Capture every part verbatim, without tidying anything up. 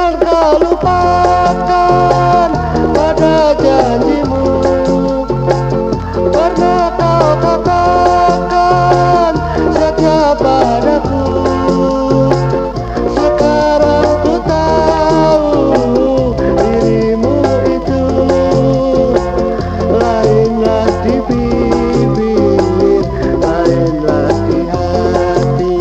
Jangan kau lupakan pada janjimu. Pernah kau katakan setia padaku. Sekarang ku tahu dirimu itu lainlah di bibir, lainlah di hati.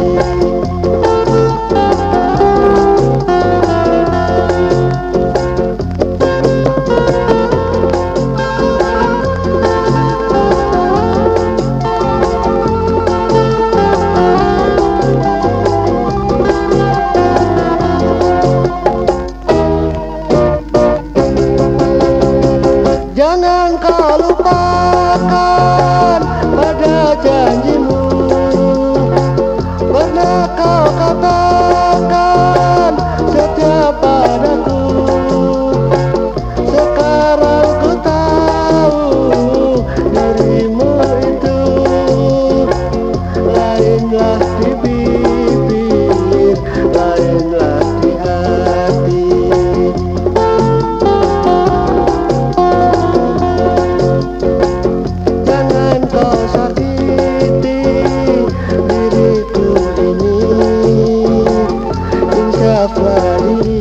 Jangan kau lupakan pada janjimu. Pernah kau katakan setia padaku. Sekarang ku tahu dirimu itu lainlah di bibir, lainlah di hati. Kau sakiti diriku ini, insaflah diri.